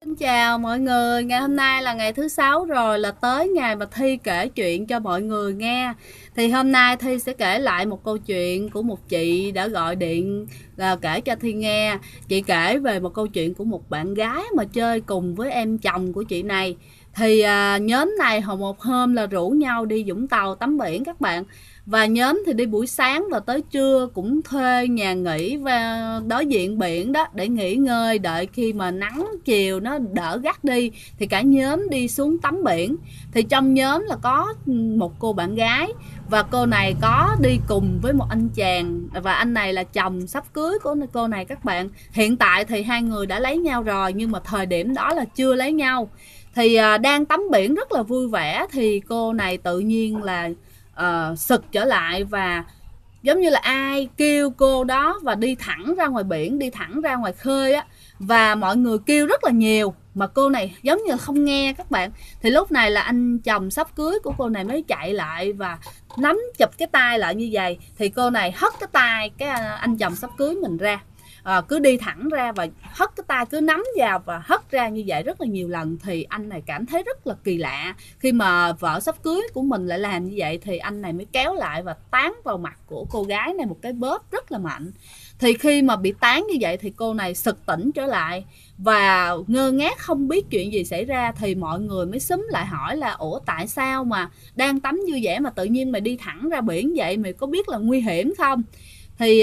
Xin chào mọi người, ngày hôm nay là ngày thứ sáu rồi, là tới ngày mà Thi kể chuyện cho mọi người nghe. Thì hôm nay Thi sẽ kể lại một câu chuyện của một chị đã gọi điện kể cho Thi nghe. Chị kể về một câu chuyện của một bạn gái mà chơi cùng với em chồng của chị này. Thì nhóm này một hôm là rủ nhau đi Vũng Tàu tắm biển các bạn. Và nhóm thì đi buổi sáng và tới trưa cũng thuê nhà nghỉ và đối diện biển đó để nghỉ ngơi, đợi khi mà nắng chiều nó đỡ gắt đi thì cả nhóm đi xuống tắm biển. Thì trong nhóm là có một cô bạn gái và cô này có đi cùng với một anh chàng, và anh này là chồng sắp cưới của cô này các bạn. Hiện tại thì hai người đã lấy nhau rồi, nhưng mà thời điểm đó là chưa lấy nhau. Thì đang tắm biển rất là vui vẻ thì cô này tự nhiên là sực trở lại, và giống như là ai kêu cô đó, và đi thẳng ra ngoài biển, đi thẳng ra ngoài khơi á, và mọi người kêu rất là nhiều mà cô này giống như là không nghe các bạn. Thì lúc này là anh chồng sắp cưới của cô này mới chạy lại và nắm chụp cái tay lại như vậy. Thì cô này hất cái tay cái anh chồng sắp cưới mình ra, cứ đi thẳng ra và hất cái tay, cứ nắm vào và hất ra như vậy rất là nhiều lần. Thì anh này cảm thấy rất là kỳ lạ, khi mà vợ sắp cưới của mình lại làm như vậy. Thì anh này mới kéo lại và tán vào mặt của cô gái này một cái bóp rất là mạnh. Thì khi mà bị tán như vậy thì cô này sực tỉnh trở lại và ngơ ngác không biết chuyện gì xảy ra. Thì mọi người mới xúm lại hỏi là ủa, tại sao mà đang tắm vui vẻ mà tự nhiên mày đi thẳng ra biển vậy, mày có biết là nguy hiểm không? Thì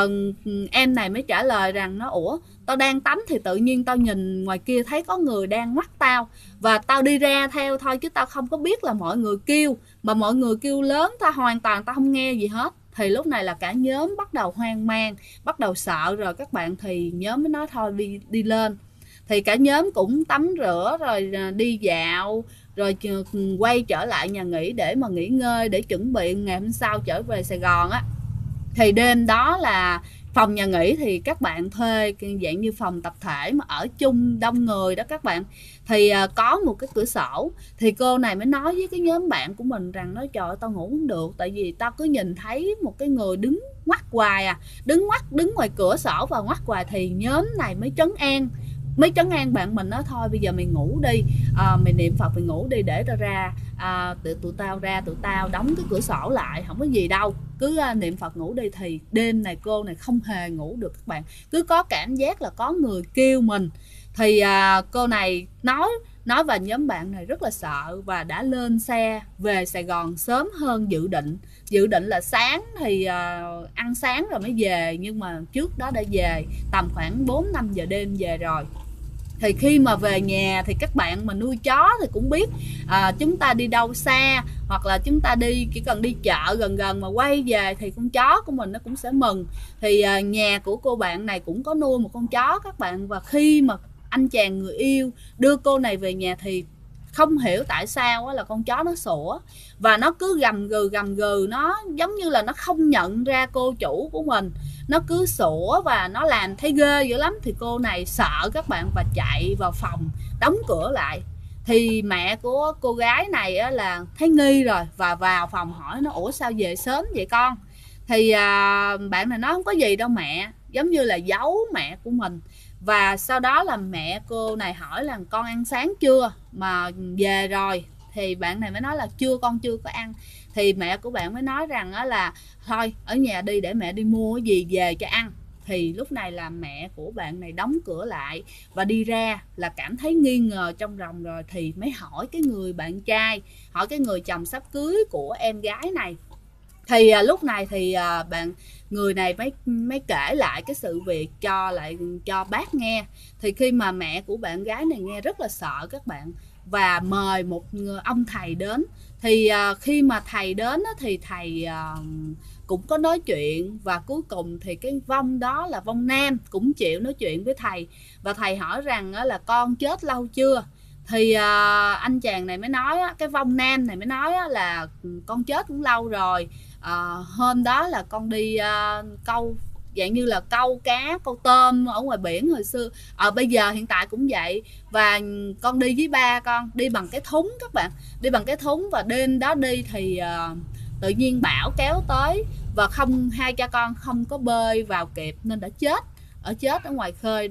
em này mới trả lời rằng ủa, tao đang tắm thì tự nhiên tao nhìn ngoài kia thấy có người đang ngoắt tao, và tao đi ra theo thôi, chứ tao không có biết là mọi người kêu, mà mọi người kêu lớn, tao hoàn toàn tao không nghe gì hết. Thì lúc này là cả nhóm bắt đầu hoang mang, bắt đầu sợ rồi các bạn. Thì nhóm mới nói thôi đi lên. Thì cả nhóm cũng tắm rửa rồi đi dạo, rồi quay trở lại nhà nghỉ để mà nghỉ ngơi, để chuẩn bị ngày hôm sau trở về Sài Gòn á. Thì đêm đó là phòng nhà nghỉ thì các bạn thuê dạng như phòng tập thể mà ở chung đông người đó các bạn. Thì có một cái cửa sổ. Thì cô này mới nói với cái nhóm bạn của mình rằng trời ơi, tao ngủ không được, tại vì tao cứ nhìn thấy một cái người đứng ngoắt hoài đứng ngoài cửa sổ và ngoắt hoài. Thì nhóm này mới trấn an bạn mình, nói thôi bây giờ mày ngủ đi, mày niệm Phật mày ngủ đi, để tao ra, tụi tao đóng cái cửa sổ lại, không có gì đâu, cứ niệm Phật ngủ đi. Thì đêm này cô này không hề ngủ được các bạn, cứ có cảm giác là có người kêu mình. Thì cô này nói và nhóm bạn này rất là sợ và đã lên xe về Sài Gòn sớm hơn dự định là sáng thì ăn sáng rồi mới về, nhưng mà trước đó đã về tầm khoảng 4-5 giờ đêm về rồi. Thì khi mà về nhà thì các bạn mà nuôi chó thì cũng biết, chúng ta đi đâu xa hoặc là chúng ta chỉ cần đi chợ gần gần mà quay về thì con chó của mình nó cũng sẽ mừng. Thì nhà của cô bạn này cũng có nuôi một con chó các bạn, và khi mà anh chàng người yêu đưa cô này về nhà thì không hiểu tại sao là con chó nó sủa và nó cứ gầm gừ, nó giống như là nó không nhận ra cô chủ của mình, nó cứ sủa và nó làm thấy ghê dữ lắm. Thì cô này sợ các bạn và chạy vào phòng đóng cửa lại. Thì mẹ của cô gái này là thấy nghi rồi và vào phòng hỏi nó ủa sao về sớm vậy con. Thì bạn này nói không có gì đâu mẹ, giống như là giấu mẹ của mình. Và sau đó là mẹ cô này hỏi là con ăn sáng chưa mà về rồi. Thì bạn này mới nói là con chưa có ăn. Thì mẹ của bạn mới nói rằng là thôi ở nhà đi, để mẹ đi mua cái gì về cho ăn. Thì lúc này là mẹ của bạn này đóng cửa lại và đi ra, là cảm thấy nghi ngờ trong lòng rồi thì mới hỏi cái người bạn trai, hỏi cái người chồng sắp cưới của em gái này. Thì lúc này thì người này mới kể lại cái sự việc cho bác nghe. Thì khi mà mẹ của bạn gái này nghe rất là sợ các bạn, và mời một ông thầy đến. Thì khi mà thầy đến thì thầy cũng có nói chuyện, và cuối cùng thì cái vong đó là vong nam cũng chịu nói chuyện với thầy. Và thầy hỏi rằng là con chết lâu chưa. Thì anh chàng này mới nói, cái vong nam này mới nói là con chết cũng lâu rồi. Hôm đó là con đi câu, dạng như là câu cá câu tôm ở ngoài biển hồi xưa, bây giờ hiện tại cũng vậy. Và con đi với ba con, đi bằng cái thúng các bạn, đi bằng cái thúng. Và đêm đó đi thì tự nhiên bão kéo tới, và hai cha con không có bơi vào kịp nên đã chết ở ngoài khơi đó.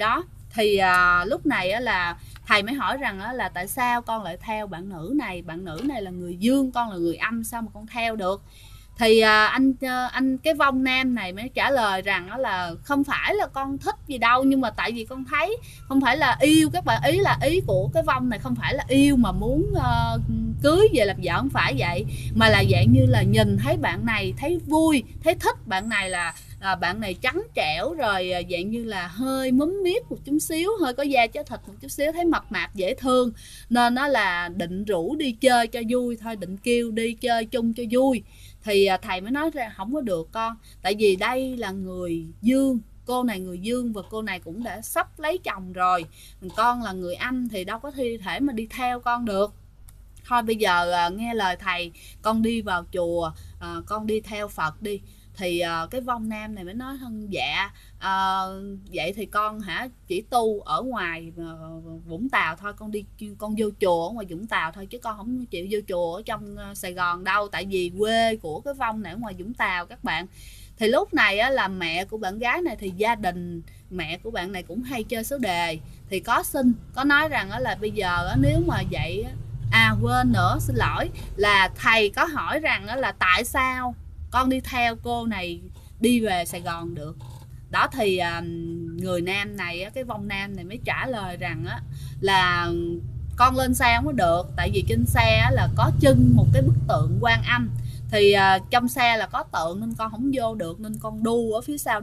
Thì lúc này á, là thầy mới hỏi rằng á, là tại sao con lại theo bạn nữ này, bạn nữ này là người dương, con là người âm, sao mà con theo được. Thì anh cái vong nam này mới trả lời rằng đó là không phải là con thích gì đâu, nhưng mà tại vì con thấy không phải là yêu các bạn, ý là ý của cái vong này không phải là yêu mà muốn cưới về làm vợ, không phải vậy, mà là dạng như là nhìn thấy bạn này thấy vui, thấy thích bạn này, là bạn này trắng trẻo rồi, dạng như là hơi múm miết một chút xíu, hơi có da chất thịt một chút xíu, thấy mập mạp dễ thương, nên nó là định rủ đi chơi cho vui thôi, định kêu đi chơi chung cho vui. Thì thầy mới nói ra không có được con, tại vì đây là người dương, cô này người dương và cô này cũng đã sắp lấy chồng rồi, con là người âm thì đâu có thi thể mà đi theo con được. Thôi bây giờ nghe lời thầy, con đi vào chùa, con đi theo Phật đi. Thì cái vong nam này mới nói thân dạ, vậy thì con chỉ tu ở ngoài Vũng Tàu thôi, con vô chùa ở ngoài Vũng Tàu thôi, chứ con không chịu vô chùa ở trong Sài Gòn đâu, tại vì quê của cái vong này ở ngoài Vũng Tàu các bạn. Thì lúc này á, là mẹ của bạn gái này, thì gia đình mẹ của bạn này cũng hay chơi số đề, thì có nói rằng là bây giờ nếu mà vậy, quên nữa, xin lỗi, là thầy có hỏi rằng là tại sao con đi theo cô này đi về Sài Gòn được. Đó thì người nam này, cái vong nam này mới trả lời rằng là con lên xe không có được, tại vì trên xe là có trưng một cái bức tượng Quan Âm, thì trong xe là có tượng nên con không vô được, nên con đu ở phía sau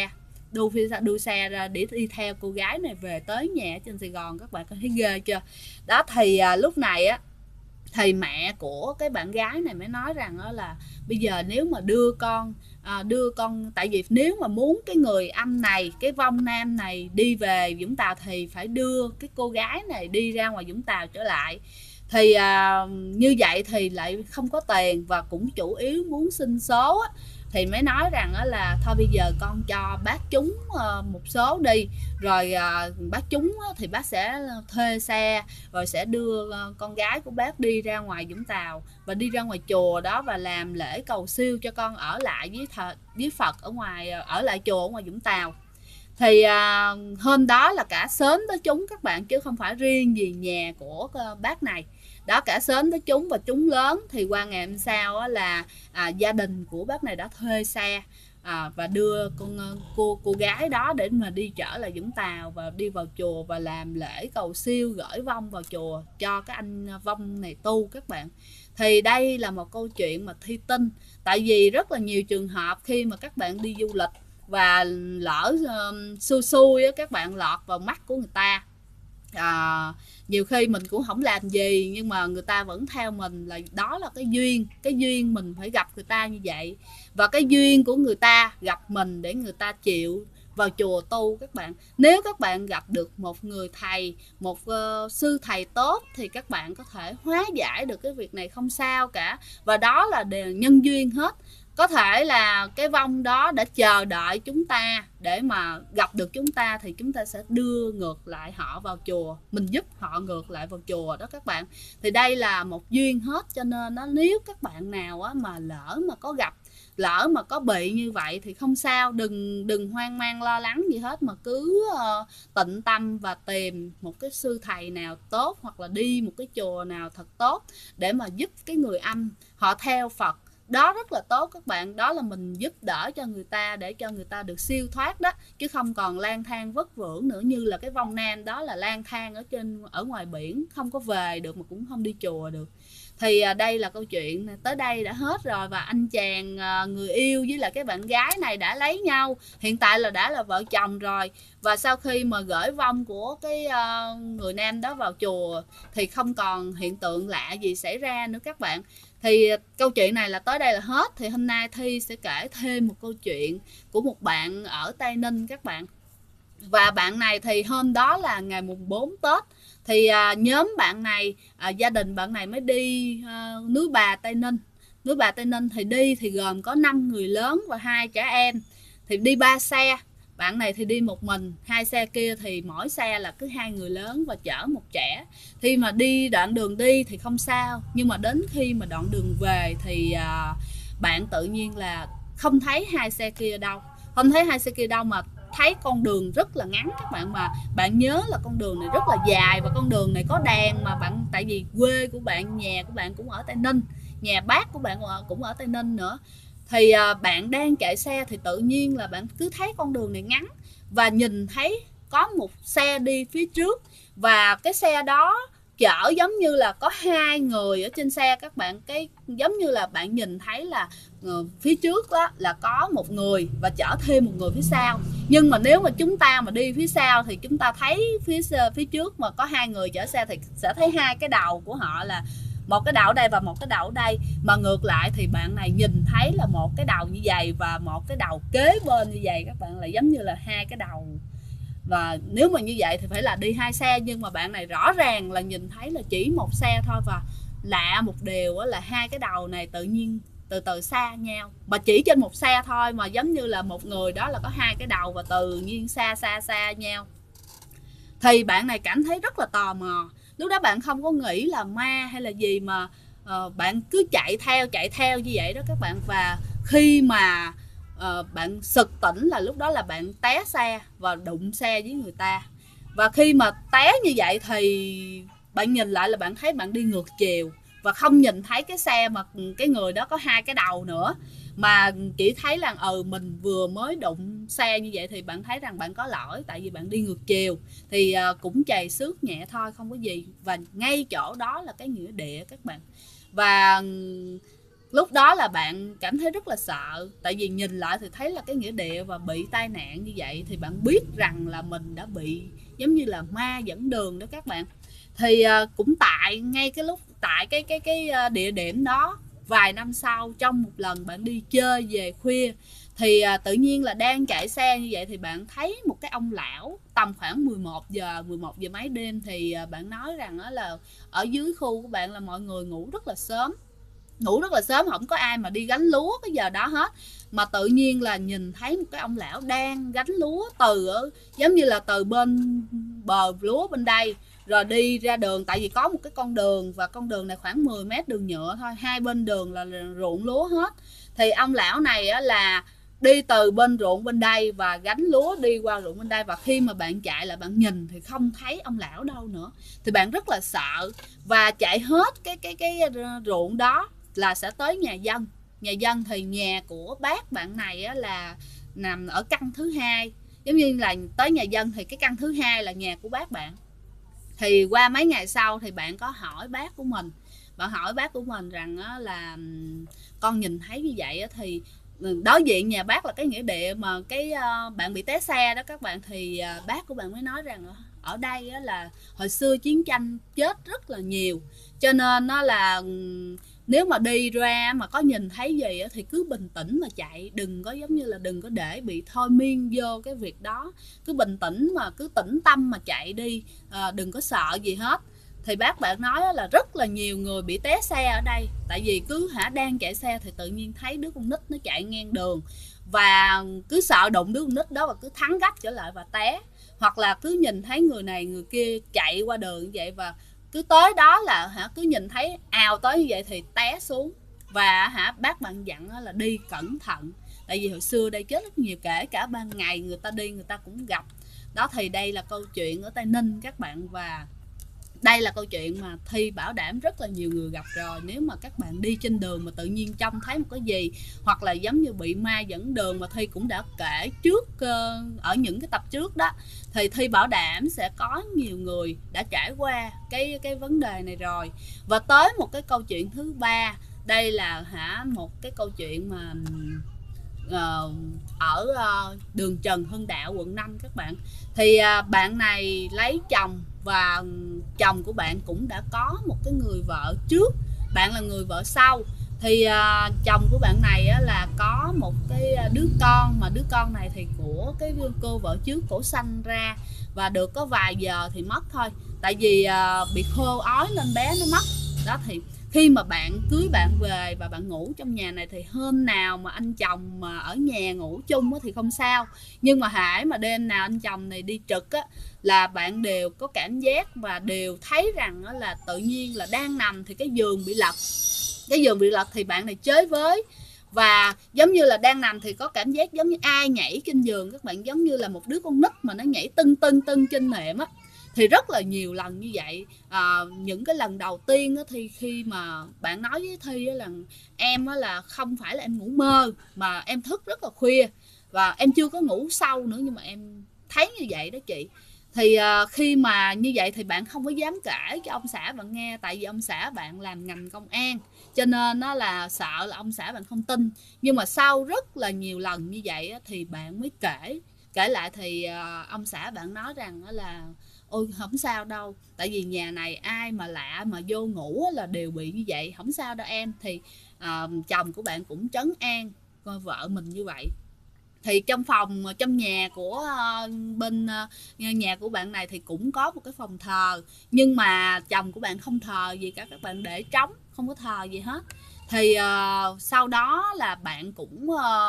đuôi xe ra để đi theo cô gái này về tới nhà trên Sài Gòn. Các bạn có thấy ghê chưa? Đó thì lúc này á, thì mẹ của cái bạn gái này mới nói rằng là bây giờ nếu mà đưa con, tại vì nếu mà muốn cái người âm này, cái vong nam này đi về Vũng Tàu thì phải đưa cái cô gái này đi ra ngoài Vũng Tàu trở lại. Thì như vậy thì lại không có tiền và cũng chủ yếu muốn xin số á, thì mới nói rằng là thôi bây giờ con cho bác chúng một số đi, rồi bác chúng thì bác sẽ thuê xe rồi sẽ đưa con gái của bác đi ra ngoài Vũng Tàu và đi ra ngoài chùa đó và làm lễ cầu siêu cho con ở lại với Phật ở ngoài, ở lại chùa ở ngoài Vũng Tàu. Thì hôm đó là cả xóm tới chúng các bạn, chứ không phải riêng gì nhà của bác này đó, cả xóm tới chúng và chúng lớn. Thì qua ngày hôm sau là gia đình của bác này đã thuê xe và đưa cô gái đó để mà đi trở lại Vũng Tàu và đi vào chùa và làm lễ cầu siêu, gửi vong vào chùa cho cái anh vong này tu các bạn. Thì đây là một câu chuyện mà Thi tin, tại vì rất là nhiều trường hợp khi mà các bạn đi du lịch và lỡ xui các bạn lọt vào mắt của người ta, nhiều khi mình cũng không làm gì nhưng mà người ta vẫn theo mình, là đó là cái duyên mình phải gặp người ta như vậy, và cái duyên của người ta gặp mình để người ta chịu vào chùa tu các bạn. Nếu các bạn gặp được một người thầy, một sư thầy tốt thì các bạn có thể hóa giải được cái việc này không sao cả, và đó là đều nhân duyên hết. Có thể là cái vong đó đã chờ đợi chúng ta để mà gặp được chúng ta, thì chúng ta sẽ đưa ngược lại họ vào chùa, mình giúp họ ngược lại vào chùa đó các bạn. Thì đây là một duyên hết, cho nên nếu các bạn nào mà lỡ mà có gặp, lỡ mà có bị như vậy thì không sao, đừng hoang mang lo lắng gì hết, mà cứ tịnh tâm và tìm một cái sư thầy nào tốt, hoặc là đi một cái chùa nào thật tốt để mà giúp cái người âm họ theo Phật. Đó rất là tốt các bạn, đó là mình giúp đỡ cho người ta để cho người ta được siêu thoát đó, chứ không còn lang thang vất vưởng nữa, như là cái vong nam đó là lang thang ở ngoài biển, không có về được mà cũng không đi chùa được. Thì đây là câu chuyện tới đây đã hết rồi, và anh chàng người yêu với lại cái bạn gái này đã lấy nhau, hiện tại là đã là vợ chồng rồi. Và sau khi mà gửi vong của cái người nam đó vào chùa thì không còn hiện tượng lạ gì xảy ra nữa các bạn. Thì câu chuyện này là tới đây là hết. Thì hôm nay Thi sẽ kể thêm một câu chuyện của một bạn ở Tây Ninh các bạn. Và bạn này thì hôm đó là ngày mùng 4 Tết. Thì nhóm bạn này, gia đình bạn này mới đi núi Bà Tây Ninh. Núi Bà Tây Ninh thì đi thì gồm có 5 người lớn và 2 trẻ em. Thì đi 3 xe. Bạn này thì đi một mình, 2 xe kia thì mỗi xe là cứ 2 người lớn và chở một trẻ. Khi mà đi đoạn đường đi thì không sao, nhưng mà đến khi mà đoạn đường về thì bạn tự nhiên là không thấy 2 xe kia đâu. Không thấy 2 xe kia đâu, mà thấy con đường rất là ngắn các bạn, mà bạn nhớ là con đường này rất là dài và con đường này có đèn, mà bạn tại vì quê của bạn, nhà của bạn cũng ở Tây Ninh, nhà bác của bạn cũng ở Tây Ninh nữa, thì bạn đang chạy xe thì tự nhiên là bạn cứ thấy con đường này ngắn và nhìn thấy có một xe đi phía trước, và cái xe đó chở giống như là có hai người ở trên xe các bạn, cái giống như là bạn nhìn thấy là phía trước đó là có một người và chở thêm một người phía sau. Nhưng mà nếu mà chúng ta mà đi phía sau thì chúng ta thấy phía trước mà có hai người chở xe thì sẽ thấy hai cái đầu của họ, là một cái đầu ở đây và một cái đầu ở đây, mà ngược lại thì bạn này nhìn thấy là một cái đầu như vậy và một cái đầu kế bên như vậy các bạn, là giống như là hai cái đầu. Và nếu mà như vậy thì phải là đi hai xe, nhưng mà bạn này rõ ràng là nhìn thấy là chỉ một xe thôi. Và lạ một điều là hai cái đầu này tự nhiên từ từ xa nhau, mà chỉ trên một xe thôi mà giống như là một người đó là có hai cái đầu và tự nhiên xa nhau. Thì bạn này cảm thấy rất là tò mò. Lúc đó bạn không có nghĩ là ma hay là gì, mà bạn cứ chạy theo như vậy đó các bạn. Và khi mà bạn sực tỉnh là lúc đó là bạn té xe và đụng xe với người ta. Và khi mà té như vậy thì bạn nhìn lại là bạn thấy bạn đi ngược chiều và không nhìn thấy cái xe mà cái người đó có hai cái đầu nữa, mà chỉ thấy là mình vừa mới đụng xe như vậy thì bạn thấy rằng bạn có lỗi, tại vì bạn đi ngược chiều. Thì cũng chày xước nhẹ thôi, không có gì. Và ngay chỗ đó là cái nghĩa địa các bạn. Và lúc đó là bạn cảm thấy rất là sợ, tại vì nhìn lại thì thấy là cái nghĩa địa và bị tai nạn như vậy, thì bạn biết rằng là mình đã bị giống như là ma dẫn đường đó các bạn. Thì cũng ngay cái lúc tại cái địa điểm đó, vài năm sau trong một lần bạn đi chơi về khuya, thì tự nhiên là đang chạy xe như vậy thì bạn thấy một cái ông lão tầm khoảng 11 giờ mấy đêm. Thì bạn nói rằng là ở dưới khu của bạn là mọi người ngủ rất là sớm, không có ai mà đi gánh lúa cái giờ đó hết, mà tự nhiên là nhìn thấy một cái ông lão đang gánh lúa giống như là từ bên bờ lúa bên đây rồi đi ra đường. Tại vì có một cái con đường, và con đường này khoảng 10 mét đường nhựa thôi, hai bên đường là ruộng lúa hết. Thì ông lão này là đi từ bên ruộng bên đây và gánh lúa đi qua ruộng bên đây. Và khi mà bạn chạy là bạn nhìn thì không thấy ông lão đâu nữa, thì bạn rất là sợ và chạy hết cái ruộng đó là sẽ tới nhà dân. Thì nhà của bác bạn này là nằm ở căn thứ hai, giống như là tới nhà dân thì cái căn thứ hai là nhà của bác bạn. Thì qua mấy ngày sau thì bạn có hỏi bác của mình, rằng là con nhìn thấy như vậy. Thì đối diện nhà bác là cái nghĩa địa mà cái bạn bị té xe đó các bạn. Thì bác của bạn mới nói rằng ở đây là hồi xưa chiến tranh chết rất là nhiều, cho nên nó là nếu mà đi ra mà có nhìn thấy gì thì cứ bình tĩnh mà chạy, đừng có giống như là đừng có để bị thôi miên vô cái việc đó, cứ bình tĩnh mà cứ tĩnh tâm mà chạy đi, đừng có sợ gì hết. Thì bác bạn nói là rất là nhiều người bị té xe ở đây, tại vì cứ đang chạy xe thì tự nhiên thấy đứa con nít nó chạy ngang đường và cứ sợ đụng đứa con nít đó và cứ thắng gấp trở lại và té, hoặc là cứ nhìn thấy người này người kia chạy qua đường như vậy và cứ tới đó là cứ nhìn thấy ào tới như vậy thì té xuống. Và bác bạn dặn là đi cẩn thận, tại vì hồi xưa đây chết rất nhiều, kể cả ban ngày người ta đi người ta cũng gặp đó. Thì đây là câu chuyện ở Tây Ninh các bạn, và đây là câu chuyện mà Thi bảo đảm rất là nhiều người gặp rồi. Nếu mà các bạn đi trên đường mà tự nhiên trông thấy một cái gì, hoặc là giống như bị ma dẫn đường mà Thi cũng đã kể trước ở những cái tập trước đó, thì Thi bảo đảm sẽ có nhiều người đã trải qua cái vấn đề này rồi. Và tới một cái câu chuyện thứ ba, đây là một cái câu chuyện mà ở đường Trần Hưng Đạo quận 5 các bạn. Thì bạn này lấy chồng và chồng của bạn cũng đã có một cái người vợ trước, bạn là người vợ sau. Thì chồng của bạn này là có một cái đứa con, mà đứa con này thì của cái cô vợ trước cổ sanh ra, và được có vài giờ thì mất thôi, tại vì bị khô ói nên bé nó mất đó. Thì khi mà bạn cưới bạn về và bạn ngủ trong nhà này thì hôm nào mà anh chồng mà ở nhà ngủ chung thì không sao, nhưng mà hễ mà đêm nào anh chồng này đi trực là bạn đều có cảm giác và đều thấy rằng là tự nhiên là đang nằm thì cái giường bị lật. Thì bạn này chơi với Và giống như là đang nằm thì có cảm giác giống như ai nhảy trên giường các bạn, giống như là một đứa con nít mà nó nhảy tưng tưng tưng trên nệm á. Thì rất là nhiều lần như vậy. Những cái lần đầu tiên á, thì khi mà bạn nói với Thi á, là em á, là không phải là em ngủ mơ mà em thức rất là khuya và em chưa có ngủ sâu nữa, nhưng mà em thấy như vậy đó chị. Thì khi mà như vậy thì bạn không có dám kể cho ông xã bạn nghe, tại vì ông xã bạn làm ngành công an, cho nên nó là sợ là ông xã bạn không tin. Nhưng mà sau rất là nhiều lần như vậy á, thì bạn mới kể lại. Thì ông xã bạn nói rằng là ôi không sao đâu, tại vì nhà này ai mà lạ mà vô ngủ là đều bị như vậy, không sao đâu em. Thì chồng của bạn cũng trấn an coi vợ mình như vậy. Thì trong nhà của bên nhà của bạn này thì cũng có một cái phòng thờ, nhưng mà chồng của bạn không thờ gì cả, các bạn để trống, không có thờ gì hết. Thì sau đó là bạn cũng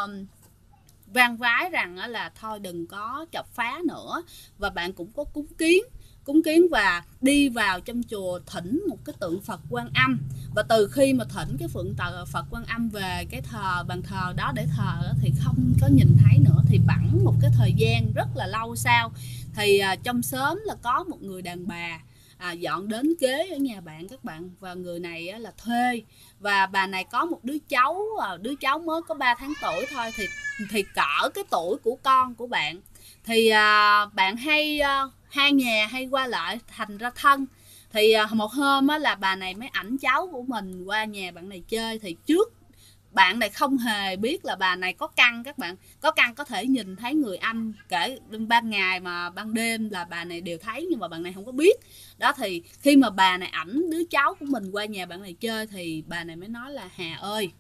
van vái rằng là thôi đừng có chọc phá nữa, và bạn cũng có cúng kiến và đi vào trong chùa thỉnh một cái tượng Phật Quan Âm. Và từ khi mà thỉnh cái Phật Quan Âm về cái bàn thờ đó để thờ thì không có nhìn thấy nữa. Thì bẵng một cái thời gian rất là lâu sau thì trong xóm là có một người đàn bà dọn đến kế ở nhà bạn các bạn, và người này là thuê, và bà này có một đứa cháu mới có 3 tháng tuổi thôi, thì cỡ cái tuổi của con của bạn. Thì bạn hai nhà hay qua lại thành ra thân. Thì một hôm là bà này mới ảnh cháu của mình qua nhà bạn này chơi. Thì trước bạn này không hề biết là bà này có căn các bạn, có căn có thể nhìn thấy người âm, kể ban ngày mà ban đêm là bà này đều thấy, nhưng mà bạn này không có biết đó. Thì khi mà bà này ảnh đứa cháu của mình qua nhà bạn này chơi thì bà này mới nói là Hà ơi,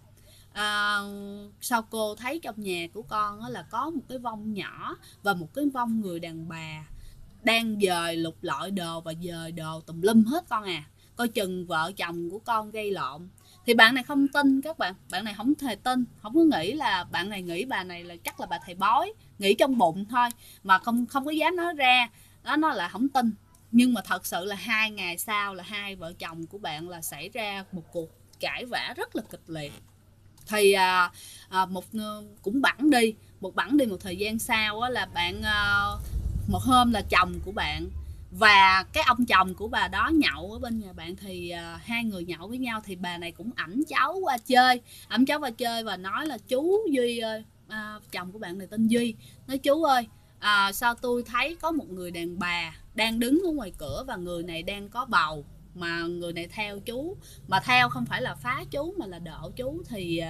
sao cô thấy trong nhà của con là có một cái vong nhỏ và một cái vong người đàn bà đang dời lục lọi đồ và dời đồ tùm lum hết con à, coi chừng vợ chồng của con gây lộn. Thì bạn này không tin các bạn, bạn này không hề tin, không có nghĩ là bạn này nghĩ bà này là chắc là bà thầy bói, nghĩ trong bụng thôi mà không có dám nói ra. Đó, nó là không tin. Nhưng mà thật sự là 2 ngày sau là hai vợ chồng của bạn là xảy ra một cuộc cãi vã rất là kịch liệt. Thì cũng bẵng đi một thời gian sau là bạn một hôm là chồng của bạn và cái ông chồng của bà đó nhậu ở bên nhà bạn. Thì hai người nhậu với nhau, thì bà này cũng ẵm cháu qua chơi và nói là chú Duy ơi, chồng của bạn này tên Duy, nói chú ơi, sao tôi thấy có một người đàn bà đang đứng ở ngoài cửa và người này đang có bầu, mà người này theo chú, mà theo không phải là phá chú mà là độ chú. Thì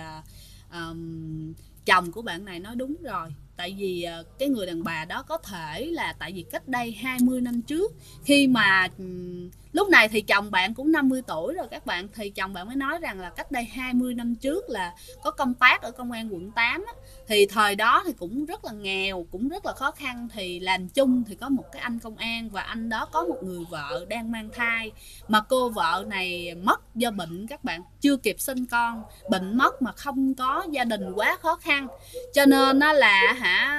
chồng của bạn này nói đúng rồi, tại vì cái người đàn bà đó có thể là tại vì cách đây 20 năm trước, khi mà lúc này thì chồng bạn cũng 50 tuổi rồi các bạn, thì chồng bạn mới nói rằng là cách đây 20 năm trước là có công tác ở công an quận 8 á. Thì thời đó thì cũng rất là nghèo, cũng rất là khó khăn. Thì làm chung thì có một cái anh công an, và anh đó có một người vợ đang mang thai, mà cô vợ này mất do bệnh các bạn, chưa kịp sinh con, bệnh mất mà không có gia đình quá khó khăn, cho nên nó là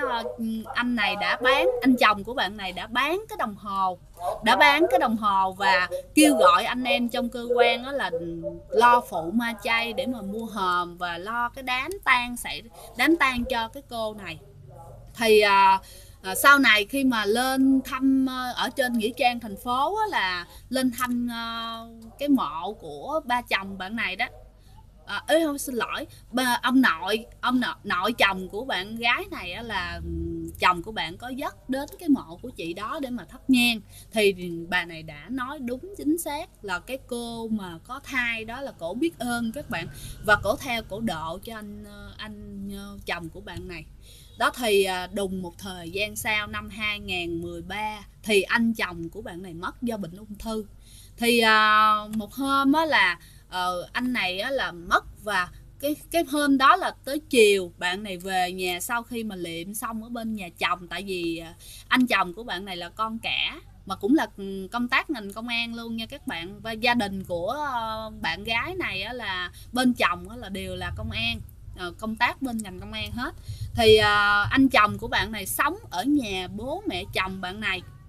anh chồng của bạn này đã bán cái đồng hồ và kêu gọi anh em trong cơ quan đó là lo phụ ma chay để mà mua hòm và lo cái đám tang cho cái cô này. Thì sau này khi mà lên thăm ở trên nghĩa trang thành phố là lên thăm cái mộ của ba chồng bạn này đó, không, xin lỗi, ông nội chồng của bạn gái này là chồng của bạn có dắt đến cái mộ của chị đó để mà thắp nhang. Thì bà này đã nói đúng chính xác là cái cô mà có thai đó là cổ biết ơn các bạn, và cổ theo cổ độ cho anh chồng của bạn này đó. Thì đùng một thời gian sau, năm 2013 thì anh chồng của bạn này mất do bệnh ung thư. Thì một hôm là anh này là mất, và cái hôm đó là tới chiều bạn này về nhà sau khi mà liệm xong ở bên nhà chồng, tại vì anh chồng của bạn này là con cả mà cũng là công tác ngành công an luôn nha các bạn, và gia đình của bạn gái này là bên chồng là đều là công an, công tác bên ngành công an hết. Thì anh chồng của bạn này sống ở nhà bố mẹ chồng bạn này,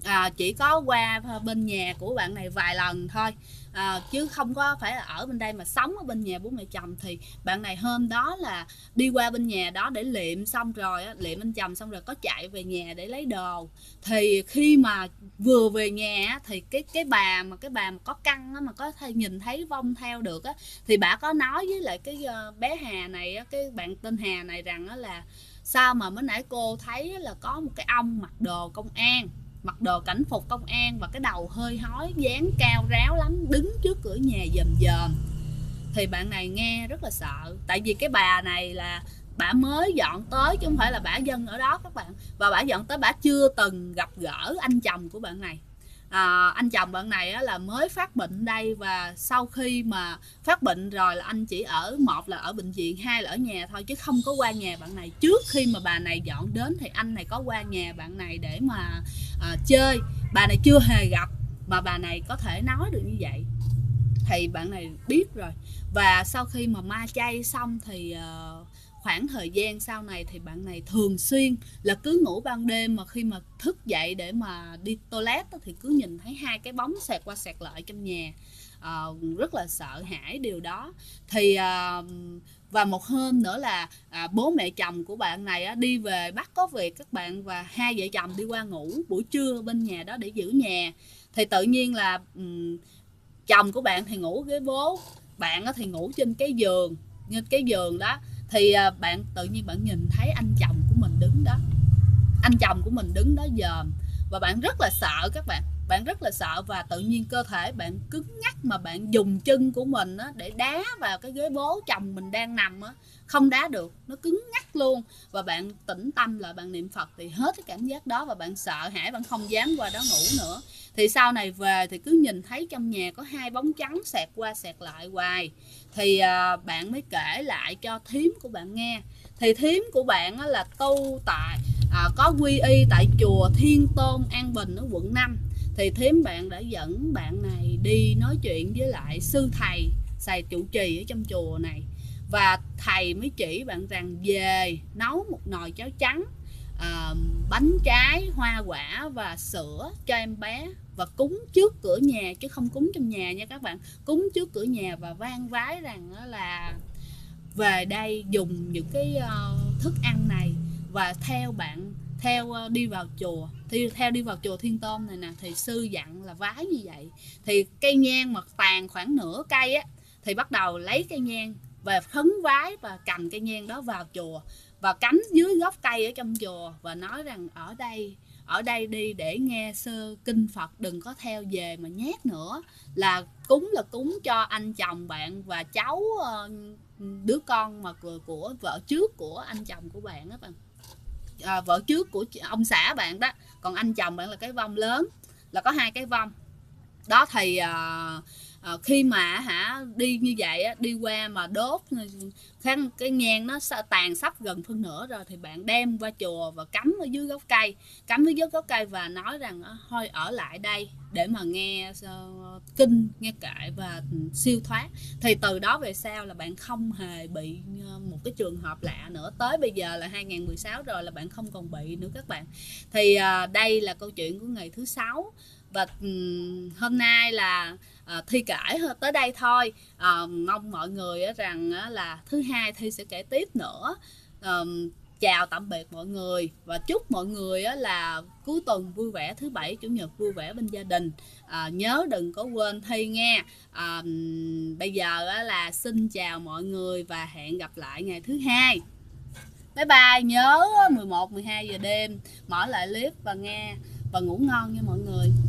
chỉ có qua bên nhà của bạn này vài lần thôi, chứ không có phải là ở bên đây mà sống ở bên nhà bố mẹ chồng. Thì bạn này hôm đó là đi qua bên nhà đó để liệm xong rồi á, liệm anh chồng xong rồi có chạy về nhà để lấy đồ. Thì khi mà vừa về nhà á, thì cái bà mà có căn á, mà có thể nhìn thấy vong theo được á, thì bà có nói với lại cái bé Hà này á, cái bạn tên Hà này rằng á là sao mà mới nãy cô thấy là có một cái ông mặc đồ công an, mặc đồ cảnh phục công an và cái đầu hơi hói, dáng cao ráo lắm, đứng trước cửa nhà dòm dòm. Thì bạn này nghe rất là sợ, tại vì cái bà này là bà mới dọn tới chứ không phải là bà dân ở đó các bạn. Và bà dọn tới, bà chưa từng gặp gỡ anh chồng của bạn này. Anh chồng bạn này á, là mới phát bệnh đây, và sau khi mà phát bệnh rồi là anh chỉ ở, một là ở bệnh viện, hai là ở nhà thôi, chứ không có qua nhà bạn này. Trước khi mà bà này dọn đến thì anh này có qua nhà bạn này để mà chơi. Bà này chưa hề gặp mà bà này có thể nói được như vậy, thì bạn này biết rồi. Và sau khi mà ma chay xong thì khoảng thời gian sau này thì bạn này thường xuyên là cứ ngủ ban đêm, mà khi mà thức dậy để mà đi toilet thì cứ nhìn thấy hai cái bóng xẹt qua xẹt lại trong nhà. Rất là sợ hãi điều đó. Thì và một hôm nữa là bố mẹ chồng của bạn này đi về bắt có việc các bạn, và hai vợ chồng đi qua ngủ buổi trưa bên nhà đó để giữ nhà. Thì tự nhiên là chồng của bạn thì ngủ ghế bố, bạn thì ngủ trên cái giường, trên cái giường đó. Thì bạn tự nhiên bạn nhìn thấy anh chồng của mình đứng đó, anh chồng của mình đứng đó dòm. Và bạn rất là sợ các bạn, bạn rất là sợ, và tự nhiên cơ thể bạn cứng ngắc, mà bạn dùng chân của mình để đá vào cái ghế bố chồng mình đang nằm không đá được, nó cứng ngắc luôn. Và bạn tỉnh tâm lại, bạn niệm Phật thì hết cái cảm giác đó, và bạn sợ hãi, bạn không dám qua đó ngủ nữa. Thì sau này về thì cứ nhìn thấy trong nhà có hai bóng trắng xẹt qua xẹt lại hoài. Thì bạn mới kể lại cho thím của bạn nghe. Thì thím của bạn là tu tại có quy y tại chùa Thiên Tôn An Bình ở quận 5. Thì thím bạn đã dẫn bạn này đi nói chuyện với lại sư thầy trụ trì ở trong chùa này. Và thầy mới chỉ bạn rằng về nấu một nồi cháo trắng, bánh trái, hoa quả và sữa cho em bé, và cúng trước cửa nhà, chứ không cúng trong nhà nha các bạn. Cúng trước cửa nhà và vang vái rằng là về đây dùng những cái thức ăn này, và đi vào chùa, theo đi vào chùa Thiên Tôn này nè, thì sư dặn là vái như vậy. Thì cây nhang mà tàn khoảng nửa cây thì bắt đầu lấy cây nhang và khấn vái, và cầm cây nhang đó vào chùa và cắm dưới gốc cây ở trong chùa, và nói rằng ở đây đi để nghe sơ kinh Phật, đừng có theo về mà nhát nữa. Là cúng cho anh chồng bạn và cháu, đứa con mà của vợ trước của anh chồng của bạn đó bạn. Vợ trước của ông xã bạn đó, còn anh chồng bạn là cái vong lớn, là có hai cái vong đó. Thì khi mà đi như vậy đi qua mà đốt cái nhang nó tàn sắp gần phân nửa rồi, thì bạn đem qua chùa và cắm ở dưới gốc cây, và nói rằng thôi ở lại đây để mà nghe kinh, nghe kệ và siêu thoát. Thì từ đó về sau là bạn không hề bị một cái trường hợp lạ nữa. Tới bây giờ là 2016 rồi là bạn không còn bị nữa các bạn. Thì đây là câu chuyện của ngày thứ 6. Và hôm nay là Thi kể tới đây thôi. Mong mọi người rằng là thứ hai Thi sẽ kể tiếp nữa. Chào tạm biệt mọi người, và chúc mọi người là cuối tuần vui vẻ, thứ bảy chủ nhật vui vẻ bên gia đình. Nhớ đừng có quên Thi nghe. Bây giờ là xin chào mọi người và hẹn gặp lại ngày thứ hai. Bye bye. Nhớ 11-12 giờ đêm mở lại clip và nghe và ngủ ngon nha mọi người.